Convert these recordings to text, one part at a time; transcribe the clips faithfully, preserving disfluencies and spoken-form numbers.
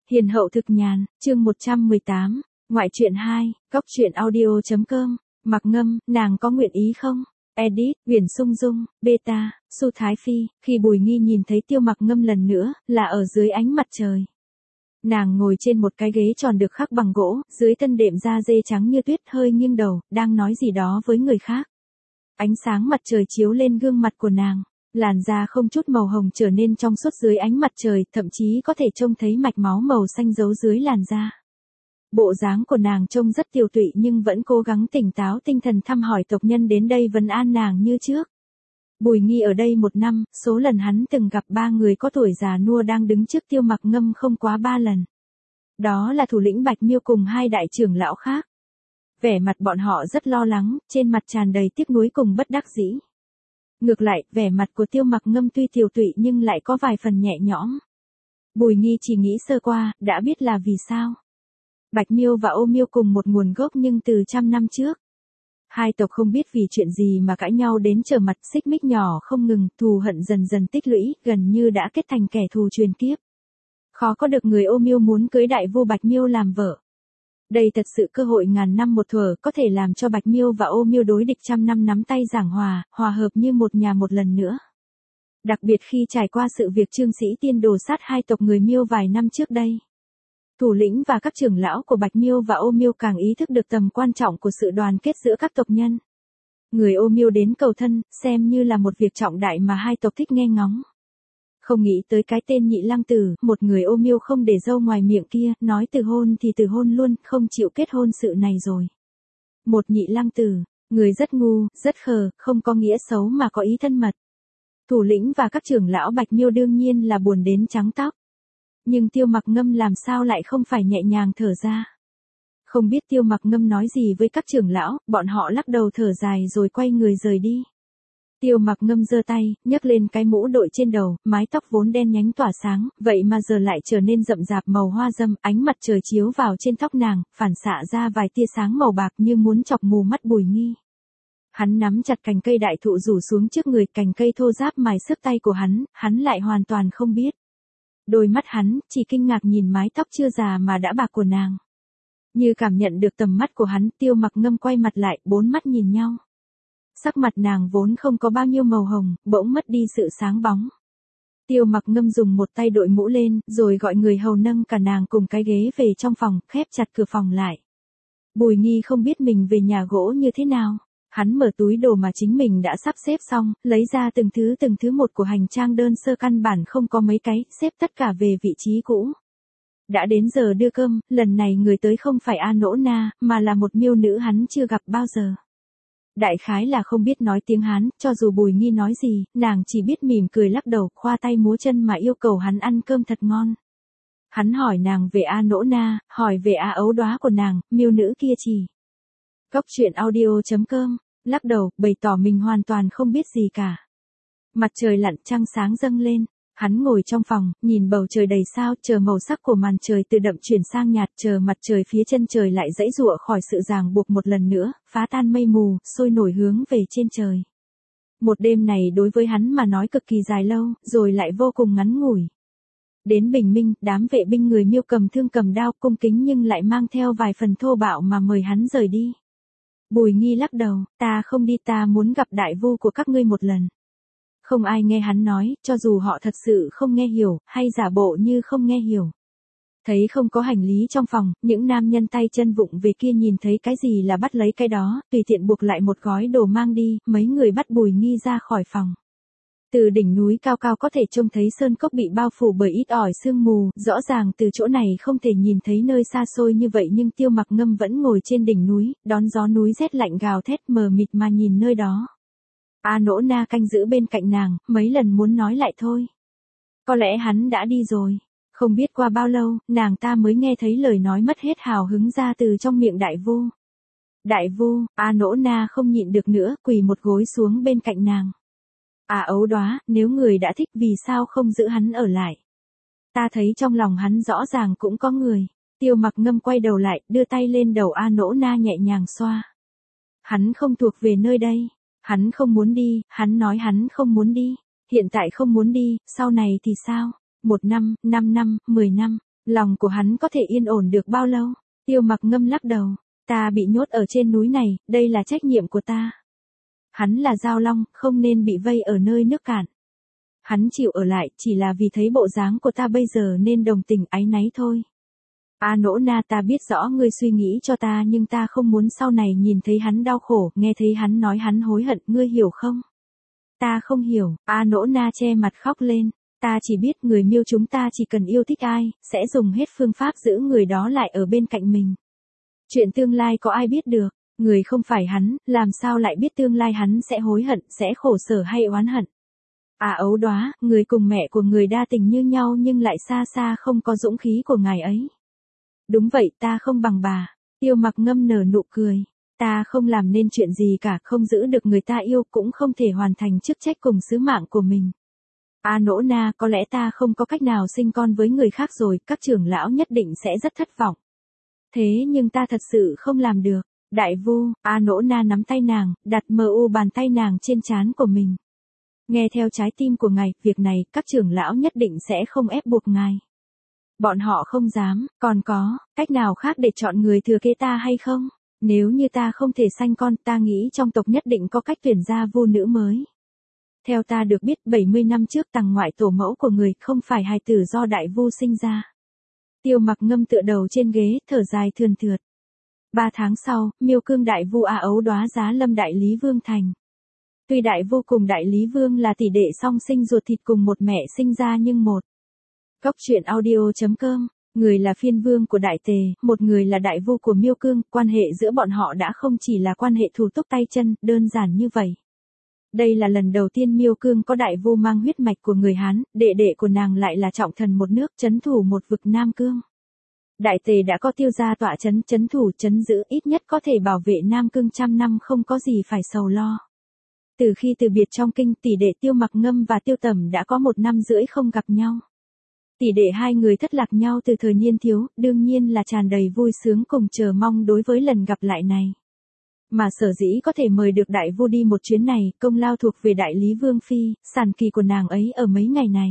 Hiền hậu thực nhàn, chương một trăm mười tám, ngoại truyện hai, góc truyện audio.com, Mặc Ngâm, nàng có nguyện ý không? Edit, Huyền Sung Dung, Beta, Su Thái Phi, khi Bùi Nghi nhìn thấy Tiêu Mặc Ngâm lần nữa, là ở dưới ánh mặt trời. Nàng ngồi trên một cái ghế tròn được khắc bằng gỗ, dưới thân đệm da dê trắng như tuyết hơi nghiêng đầu, đang nói gì đó với người khác. Ánh sáng mặt trời chiếu lên gương mặt của nàng. Làn da không chút màu hồng trở nên trong suốt dưới ánh mặt trời, thậm chí có thể trông thấy mạch máu màu xanh giấu dưới làn da. Bộ dáng của nàng trông rất tiều tụy nhưng vẫn cố gắng tỉnh táo tinh thần thăm hỏi tộc nhân đến đây vấn an nàng như trước. Bùi Nghi ở đây một năm, số lần hắn từng gặp ba người có tuổi già nua đang đứng trước Tiêu Mặc Ngâm không quá ba lần. Đó là thủ lĩnh Bạch Miêu cùng hai đại trưởng lão khác. Vẻ mặt bọn họ rất lo lắng, trên mặt tràn đầy tiếc nuối cùng bất đắc dĩ. Ngược lại, vẻ mặt của Tiêu Mặc Ngâm tuy tiều tụy nhưng lại có vài phần nhẹ nhõm. Bùi Nghi chỉ nghĩ sơ qua, đã biết là vì sao. Bạch Miêu và Ô Miêu cùng một nguồn gốc nhưng từ trăm năm trước. Hai tộc không biết vì chuyện gì mà cãi nhau đến trở mặt, xích mích nhỏ không ngừng, thù hận dần dần tích lũy, gần như đã kết thành kẻ thù truyền kiếp. Khó có được người Ô Miêu muốn cưới đại vu Bạch Miêu làm vợ. Đây thật sự cơ hội ngàn năm một thuở, có thể làm cho Bạch Miêu và Ô Miêu đối địch trăm năm nắm tay giảng hòa, hòa hợp như một nhà một lần nữa. Đặc biệt khi trải qua sự việc Trương Sĩ Tiên đồ sát hai tộc người Miêu vài năm trước đây. Thủ lĩnh và các trưởng lão của Bạch Miêu và Ô Miêu càng ý thức được tầm quan trọng của sự đoàn kết giữa các tộc nhân. Người Ô Miêu đến cầu thân, xem như là một việc trọng đại mà hai tộc thích nghe ngóng. Không nghĩ tới cái tên Nhị Lăng Tử, một người Ô Miêu không để dâu ngoài miệng kia, nói từ hôn thì từ hôn luôn, không chịu kết hôn sự này rồi. Một Nhị Lăng Tử, người rất ngu, rất khờ, không có nghĩa xấu mà có ý thân mật. Thủ lĩnh và các trưởng lão Bạch Miêu đương nhiên là buồn đến trắng tóc. Nhưng Tiêu Mặc Ngâm làm sao lại không phải nhẹ nhàng thở ra. Không biết Tiêu Mặc Ngâm nói gì với các trưởng lão, bọn họ lắc đầu thở dài rồi quay người rời đi. Tiêu Mặc Ngâm giơ tay, nhấc lên cái mũ đội trên đầu, mái tóc vốn đen nhánh tỏa sáng, vậy mà giờ lại trở nên rậm rạp màu hoa dâm, ánh mặt trời chiếu vào trên tóc nàng, phản xạ ra vài tia sáng màu bạc như muốn chọc mù mắt Bùi Nghi. Hắn nắm chặt cành cây đại thụ rủ xuống trước người, cành cây thô ráp mài xước tay của hắn, hắn lại hoàn toàn không biết. Đôi mắt hắn chỉ kinh ngạc nhìn mái tóc chưa già mà đã bạc của nàng. Như cảm nhận được tầm mắt của hắn, Tiêu Mặc Ngâm quay mặt lại, bốn mắt nhìn nhau. Sắc mặt nàng vốn không có bao nhiêu màu hồng, bỗng mất đi sự sáng bóng. Tiêu Mặc Ngâm dùng một tay đội mũ lên, rồi gọi người hầu nâng cả nàng cùng cái ghế về trong phòng, khép chặt cửa phòng lại. Bùi Nghi không biết mình về nhà gỗ như thế nào. Hắn mở túi đồ mà chính mình đã sắp xếp xong, lấy ra từng thứ từng thứ một của hành trang đơn sơ căn bản không có mấy cái, xếp tất cả về vị trí cũ. Đã đến giờ đưa cơm, lần này người tới không phải A Nỗ Na, mà là một miêu nữ hắn chưa gặp bao giờ. Đại khái là không biết nói tiếng Hán, cho dù Bùi Nghi nói gì, nàng chỉ biết mỉm cười lắc đầu, khoa tay múa chân mà yêu cầu hắn ăn cơm thật ngon. Hắn hỏi nàng về A Nỗ Na, hỏi về A Ấu Đóa của nàng, miêu nữ kia chỉ. Góc truyện audio.com, lắc đầu, bày tỏ mình hoàn toàn không biết gì cả. Mặt trời lặn, trăng sáng dâng lên, hắn ngồi trong phòng, nhìn bầu trời đầy sao, chờ màu sắc của màn trời từ đậm chuyển sang nhạt, chờ mặt trời phía chân trời lại dãy giụa khỏi sự ràng buộc một lần nữa, phá tan mây mù, sôi nổi hướng về trên trời. Một đêm này đối với hắn mà nói cực kỳ dài lâu, rồi lại vô cùng ngắn ngủi. Đến bình minh, đám vệ binh người Miêu cầm thương cầm đao cung kính nhưng lại mang theo vài phần thô bạo mà mời hắn rời đi. Bùi Nghi lắc đầu, ta không đi, ta muốn gặp đại vu của các ngươi một lần. Không ai nghe hắn nói, cho dù họ thật sự không nghe hiểu, hay giả bộ như không nghe hiểu. Thấy không có hành lý trong phòng, những nam nhân tay chân vụng về kia nhìn thấy cái gì là bắt lấy cái đó, tùy tiện buộc lại một gói đồ mang đi, mấy người bắt Bùi Nghi ra khỏi phòng. Từ đỉnh núi cao cao có thể trông thấy sơn cốc bị bao phủ bởi ít ỏi sương mù, rõ ràng từ chỗ này không thể nhìn thấy nơi xa xôi như vậy nhưng Tiêu Mặc Ngâm vẫn ngồi trên đỉnh núi, đón gió núi rét lạnh gào thét mờ mịt mà nhìn nơi đó. A Nỗ Na canh giữ bên cạnh nàng, mấy lần muốn nói lại thôi. Có lẽ hắn đã đi rồi. Không biết qua bao lâu, nàng ta mới nghe thấy lời nói mất hết hào hứng ra từ trong miệng đại vu. Đại vu, A Nỗ Na không nhịn được nữa, quỳ một gối xuống bên cạnh nàng. À Ấu Đóa, nếu người đã thích vì sao không giữ hắn ở lại? Ta thấy trong lòng hắn rõ ràng cũng có người. Tiêu Mặc Ngâm quay đầu lại, đưa tay lên đầu A Nỗ Na nhẹ nhàng xoa. Hắn không thuộc về nơi đây. Hắn không muốn đi, hắn nói hắn không muốn đi. Hiện tại không muốn đi, sau này thì sao? Một năm, năm năm, mười năm. Lòng của hắn có thể yên ổn được bao lâu? Tiêu Mặc Ngâm lắc đầu. Ta bị nhốt ở trên núi này, đây là trách nhiệm của ta. Hắn là Giao Long, không nên bị vây ở nơi nước cạn. Hắn chịu ở lại, chỉ là vì thấy bộ dáng của ta bây giờ nên đồng tình áy náy thôi. A Nỗ Na, ta biết rõ ngươi suy nghĩ cho ta, nhưng ta không muốn sau này nhìn thấy hắn đau khổ, nghe thấy hắn nói hắn hối hận, ngươi hiểu không? Ta không hiểu. A Nỗ Na che mặt khóc lên. Ta chỉ biết người Miêu chúng ta chỉ cần yêu thích ai, sẽ dùng hết phương pháp giữ người đó lại ở bên cạnh mình. Chuyện tương lai có ai biết được, người không phải hắn, làm sao lại biết tương lai hắn sẽ hối hận, sẽ khổ sở hay oán hận. À ấu đóa, người cùng mẹ của người đa tình như nhau nhưng lại xa xa không có dũng khí của ngài ấy. Đúng vậy, ta không bằng bà. Tiêu Mặc Ngâm nở nụ cười. Ta không làm nên chuyện gì cả, không giữ được người ta yêu, cũng không thể hoàn thành chức trách cùng sứ mạng của mình. A Nỗ Na, có lẽ ta không có cách nào sinh con với người khác rồi, các trưởng lão nhất định sẽ rất thất vọng. Thế nhưng ta thật sự không làm được. Đại Vu, A Nỗ Na nắm tay nàng, đặt mờ u bàn tay nàng trên trán của mình. Nghe theo trái tim của ngài, việc này các trưởng lão nhất định sẽ không ép buộc ngài. Bọn họ không dám, còn có cách nào khác để chọn người thừa kế ta hay không? Nếu như ta không thể sanh con, ta nghĩ trong tộc nhất định có cách tuyển ra vu nữ mới. Theo ta được biết, bảy mươi năm trước tằng ngoại tổ mẫu của người không phải hài tử do đại vu sinh ra. Tiêu Mặc Ngâm tựa đầu trên ghế, thở dài thườn thượt. Ba tháng sau, Miêu Cương đại vu A Ấu Đóa giá lâm Đại Lý Vương thành. Tuy đại vu cùng Đại Lý Vương là tỷ đệ song sinh ruột thịt cùng một mẹ sinh ra nhưng một. Cốc truyện audio chấm com, người là phiên vương của Đại Tề, một người là đại vu của Miêu Cương, quan hệ giữa bọn họ đã không chỉ là quan hệ thủ túc tay chân, đơn giản như vậy. Đây là lần đầu tiên Miêu Cương có đại vu mang huyết mạch của người Hán, đệ đệ của nàng lại là trọng thần một nước, trấn thủ một vực Nam Cương. Đại Tề đã có Tiêu gia tọa trấn, trấn thủ, trấn giữ, ít nhất có thể bảo vệ Nam Cương trăm năm không có gì phải sầu lo. Từ khi từ biệt trong kinh, tỷ đệ Tiêu Mặc Ngâm và Tiêu Tầm đã có một năm rưỡi không gặp nhau. Tỷ đệ hai người thất lạc nhau từ thời niên thiếu, đương nhiên là tràn đầy vui sướng cùng chờ mong đối với lần gặp lại này. Mà sở dĩ có thể mời được đại vu đi một chuyến này, công lao thuộc về Đại Lý Vương Phi, sản kỳ của nàng ấy ở mấy ngày này.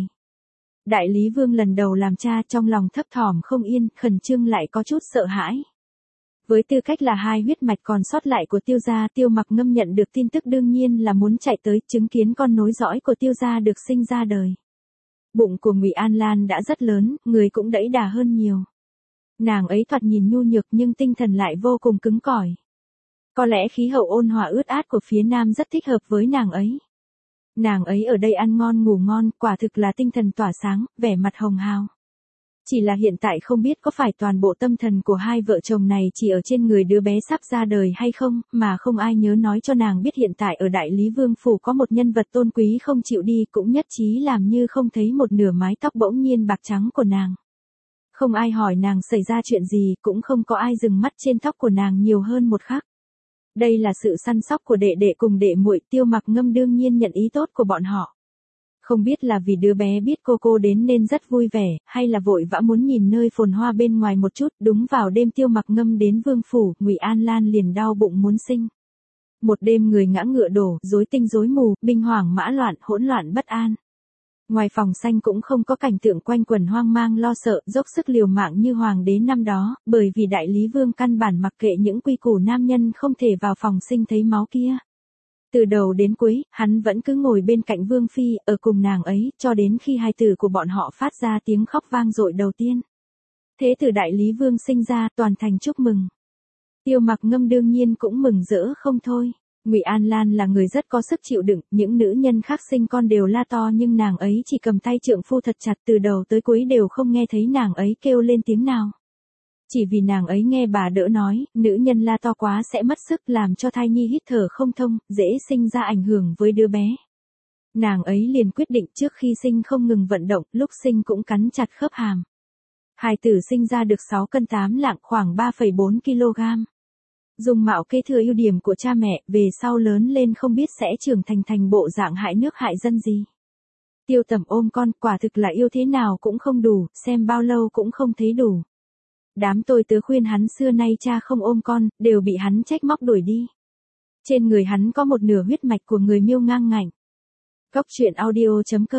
Đại Lý Vương lần đầu làm cha, trong lòng thấp thỏm không yên, khẩn trương lại có chút sợ hãi. Với tư cách là hai huyết mạch còn sót lại của Tiêu gia, Tiêu Mặc Ngâm nhận được tin tức đương nhiên là muốn chạy tới chứng kiến con nối dõi của Tiêu gia được sinh ra đời. Bụng của Ngụy An Lan đã rất lớn, người cũng đẫy đà hơn nhiều. Nàng ấy thoạt nhìn nhu nhược nhưng tinh thần lại vô cùng cứng cỏi. Có lẽ khí hậu ôn hòa ướt át của phía Nam rất thích hợp với nàng ấy. Nàng ấy ở đây ăn ngon ngủ ngon, quả thực là tinh thần tỏa sáng, vẻ mặt hồng hào. Chỉ là hiện tại không biết có phải toàn bộ tâm thần của hai vợ chồng này chỉ ở trên người đứa bé sắp ra đời hay không, mà không ai nhớ nói cho nàng biết hiện tại ở Đại Lý Vương Phủ có một nhân vật tôn quý không chịu đi, cũng nhất trí làm như không thấy một nửa mái tóc bỗng nhiên bạc trắng của nàng. Không ai hỏi nàng xảy ra chuyện gì, cũng không có ai dừng mắt trên tóc của nàng nhiều hơn một khắc. Đây là sự săn sóc của đệ đệ cùng đệ muội, Tiêu Mặc Ngâm đương nhiên nhận ý tốt của bọn họ. Không biết là vì đứa bé biết cô cô đến nên rất vui vẻ, hay là vội vã muốn nhìn nơi phồn hoa bên ngoài một chút, đúng vào đêm Tiêu Mặc Ngâm đến Vương Phủ, Ngụy An Lan liền đau bụng muốn sinh. Một đêm người ngã ngựa đổ, rối tinh rối mù, binh hoảng mã loạn, hỗn loạn bất an. Ngoài phòng xanh cũng không có cảnh tượng quanh quẩn hoang mang lo sợ, dốc sức liều mạng như hoàng đế năm đó, bởi vì Đại Lý Vương căn bản mặc kệ những quy củ nam nhân không thể vào phòng sinh thấy máu kia. Từ đầu đến cuối, hắn vẫn cứ ngồi bên cạnh Vương Phi, ở cùng nàng ấy, cho đến khi hai tử của bọn họ phát ra tiếng khóc vang dội đầu tiên. Thế tử Đại Lý Vương sinh ra, toàn thành chúc mừng. Tiêu Mặc Ngâm đương nhiên cũng mừng rỡ không thôi. Ngụy An Lan là người rất có sức chịu đựng, những nữ nhân khác sinh con đều la to nhưng nàng ấy chỉ cầm tay trượng phu thật chặt, từ đầu tới cuối đều không nghe thấy nàng ấy kêu lên tiếng nào. Chỉ vì nàng ấy nghe bà đỡ nói, nữ nhân la to quá sẽ mất sức làm cho thai nhi hít thở không thông, dễ sinh ra ảnh hưởng với đứa bé. Nàng ấy liền quyết định trước khi sinh không ngừng vận động, lúc sinh cũng cắn chặt khớp hàm. Hài tử sinh ra được sáu cân tám lạng, khoảng ba phẩy bốn ki lô gam. Dung mạo kế thừa ưu điểm của cha mẹ, về sau lớn lên không biết sẽ trưởng thành thành bộ dạng hại nước hại dân gì. Tiêu Tầm ôm con, quả thực là yêu thế nào cũng không đủ, xem bao lâu cũng không thấy đủ. Đám tôi tớ khuyên hắn xưa nay cha không ôm con, đều bị hắn trách móc đuổi đi. Trên người hắn có một nửa huyết mạch của người Miêu ngang ngạnh. Cốc truyện audio chấm com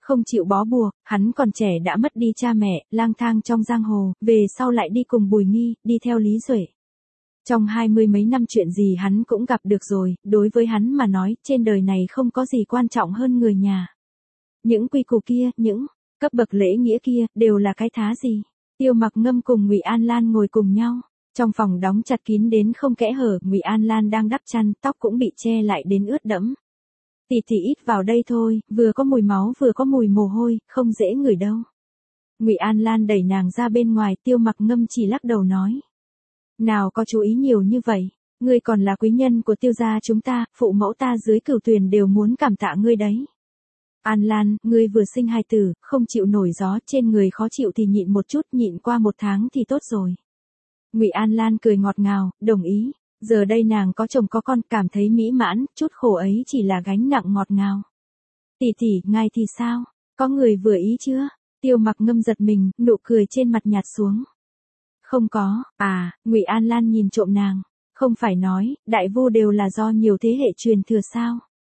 Không chịu bó buộc, hắn còn trẻ đã mất đi cha mẹ, lang thang trong giang hồ, về sau lại đi cùng Bùi Nghi, đi theo Lý Duệ. Trong hai mươi mấy năm chuyện gì hắn cũng gặp được rồi, đối với hắn mà nói, trên đời này không có gì quan trọng hơn người nhà. Những quy củ kia, những cấp bậc lễ nghĩa kia, đều là cái thá gì. Tiêu Mặc Ngâm cùng Ngụy An Lan ngồi cùng nhau, trong phòng đóng chặt kín đến không kẽ hở, Ngụy An Lan đang đắp chăn, tóc cũng bị che lại đến ướt đẫm. Tỷ tỷ ít vào đây thôi, vừa có mùi máu vừa có mùi mồ hôi, không dễ ngửi đâu. Ngụy An Lan đẩy nàng ra bên ngoài, Tiêu Mặc Ngâm chỉ lắc đầu nói. Nào có chú ý nhiều như vậy, ngươi còn là quý nhân của Tiêu gia chúng ta, phụ mẫu ta dưới Cửu Tuyền đều muốn cảm tạ ngươi đấy. An Lan, ngươi vừa sinh hài tử, không chịu nổi gió, trên người khó chịu thì nhịn một chút, nhịn qua một tháng thì tốt rồi. Ngụy An Lan cười ngọt ngào, đồng ý. Giờ đây nàng có chồng có con, cảm thấy mỹ mãn, chút khổ ấy chỉ là gánh nặng ngọt ngào. Tỷ tỷ, ngài thì sao? Có người vừa ý chưa? Tiêu Mặc Ngâm giật mình, nụ cười trên mặt nhạt xuống. Không có, à, Ngụy An Lan nhìn trộm nàng. Không phải nói, đại vu đều là do nhiều thế hệ truyền thừa sao?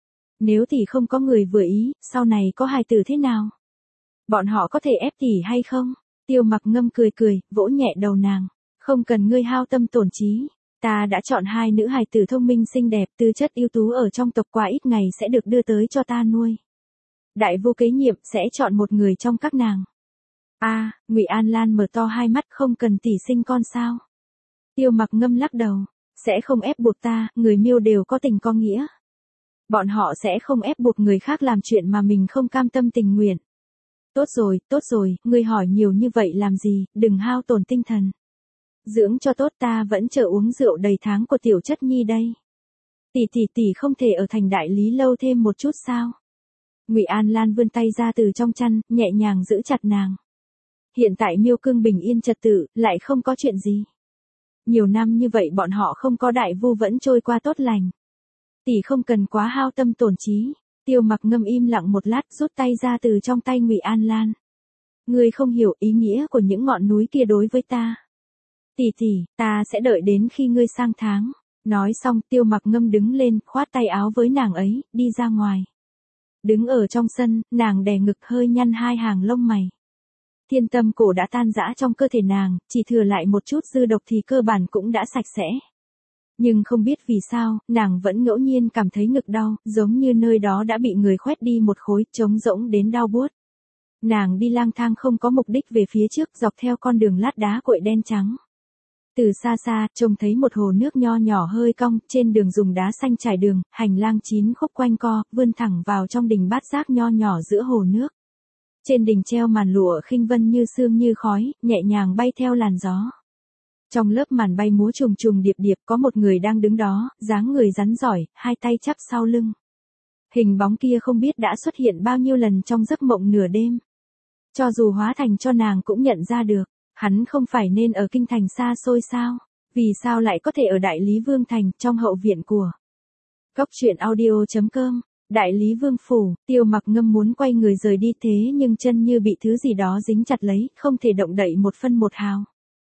Nếu tỷ không có người vừa ý, sau này có hài tử thế nào? Bọn họ có thể ép tỷ hay không? Tiêu Mặc Ngâm cười cười, vỗ nhẹ đầu nàng. Không cần ngươi hao tâm tổn trí. Ta đã chọn hai nữ hài tử thông minh xinh đẹp, tư chất ưu tú ở trong tộc, qua ít ngày sẽ được đưa tới cho ta nuôi. Đại vu kế nhiệm sẽ chọn một người trong các nàng. A, à, Ngụy An Lan mở to hai mắt, không cần tỷ sinh con sao? Tiêu Mặc Ngâm lắc đầu, sẽ không ép buộc ta, người Miêu đều có tình có nghĩa. Bọn họ sẽ không ép buộc người khác làm chuyện mà mình không cam tâm tình nguyện. Tốt rồi, tốt rồi, ngươi hỏi nhiều như vậy làm gì, đừng hao tổn tinh thần. Dưỡng cho tốt, ta vẫn chờ uống rượu đầy tháng của tiểu chất nhi đây. Tỷ tỷ tỷ không thể ở thành đại lý lâu thêm một chút sao? Ngụy An Lan vươn tay ra từ trong chăn, nhẹ nhàng giữ chặt nàng. Hiện tại Miêu Cương bình yên trật tự, lại không có chuyện gì. Nhiều năm như vậy bọn họ không có đại vu vẫn trôi qua tốt lành. Tỷ không cần quá hao tâm tổn trí. Tiêu Mặc Ngâm im lặng một lát, rút tay ra từ trong tay Ngụy An Lan. Ngươi không hiểu ý nghĩa của những ngọn núi kia đối với ta. Tỷ tỷ, ta sẽ đợi đến khi ngươi sang tháng. Nói xong, Tiêu Mặc Ngâm đứng lên, khoát tay áo với nàng ấy, đi ra ngoài. Đứng ở trong sân, nàng đè ngực hơi nhăn hai hàng lông mày. Thiên tâm cổ đã tan rã trong cơ thể nàng, chỉ thừa lại một chút dư độc thì cơ bản cũng đã sạch sẽ. Nhưng không biết vì sao, nàng vẫn ngẫu nhiên cảm thấy ngực đau, giống như nơi đó đã bị người khoét đi một khối, trống rỗng đến đau buốt. Nàng đi lang thang không có mục đích về phía trước, dọc theo con đường lát đá cuội đen trắng. Từ xa xa, trông thấy một hồ nước nho nhỏ hơi cong, trên đường dùng đá xanh trải đường, hành lang chín khúc quanh co, vươn thẳng vào trong đình bát giác nho nhỏ giữa hồ nước. Trên đình treo màn lụa khinh vân như sương như khói, nhẹ nhàng bay theo làn gió. Trong lớp màn bay múa trùng trùng điệp điệp, có một người đang đứng đó, dáng người rắn giỏi, hai tay chắp sau lưng. Hình bóng kia không biết đã xuất hiện bao nhiêu lần trong giấc mộng nửa đêm. Cho dù hóa thành cho nàng cũng nhận ra được. Hắn không phải nên ở kinh thành xa xôi sao? Vì sao lại có thể ở Đại Lý Vương Thành, trong hậu viện của Cốc truyện audio chấm com? Đại Lý Vương Phủ, Tiêu Mặc Ngâm muốn quay người rời đi thế nhưng chân như bị thứ gì đó dính chặt lấy, không thể động đậy một phân một hào.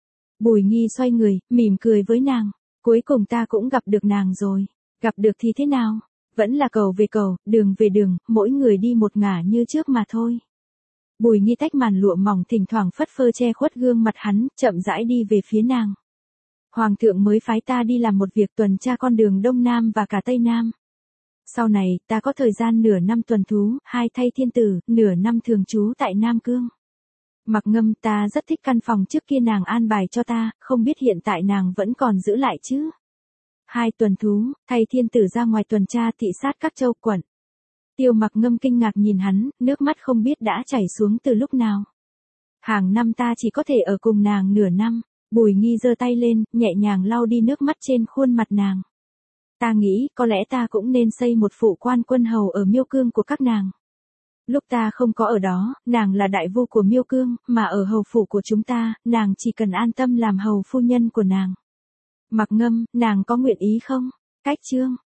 Bùi Nghi xoay người, mỉm cười với nàng. Cuối cùng ta cũng gặp được nàng rồi. Gặp được thì thế nào? Vẫn là cầu về cầu, đường về đường, mỗi người đi một ngả như trước mà thôi. Bùi Nghi tách màn lụa mỏng thỉnh thoảng phất phơ che khuất gương mặt hắn, chậm rãi đi về phía nàng. Hoàng thượng mới phái ta đi làm một việc tuần tra con đường Đông Nam và cả Tây Nam. Sau này, ta có thời gian nửa năm tuần thú, hai thay thiên tử, nửa năm thường trú tại Nam Cương. Mặc Ngâm, ta rất thích căn phòng trước kia nàng an bài cho ta, không biết hiện tại nàng vẫn còn giữ lại chứ. Hai tuần thú, thay thiên tử ra ngoài tuần tra thị sát các châu quận. Tiêu Mặc Ngâm kinh ngạc nhìn hắn, nước mắt không biết đã chảy xuống từ lúc nào. Hàng năm ta chỉ có thể ở cùng nàng nửa năm. Bùi Nghi giơ tay lên, nhẹ nhàng lau đi nước mắt trên khuôn mặt nàng. Ta nghĩ, có lẽ ta cũng nên xây một phủ quan quân hầu ở Miêu Cương của các nàng. Lúc ta không có ở đó, nàng là đại vu của Miêu Cương, mà ở hầu phủ của chúng ta, nàng chỉ cần an tâm làm hầu phu nhân của nàng. Mặc Ngâm, nàng có nguyện ý không? Cách chương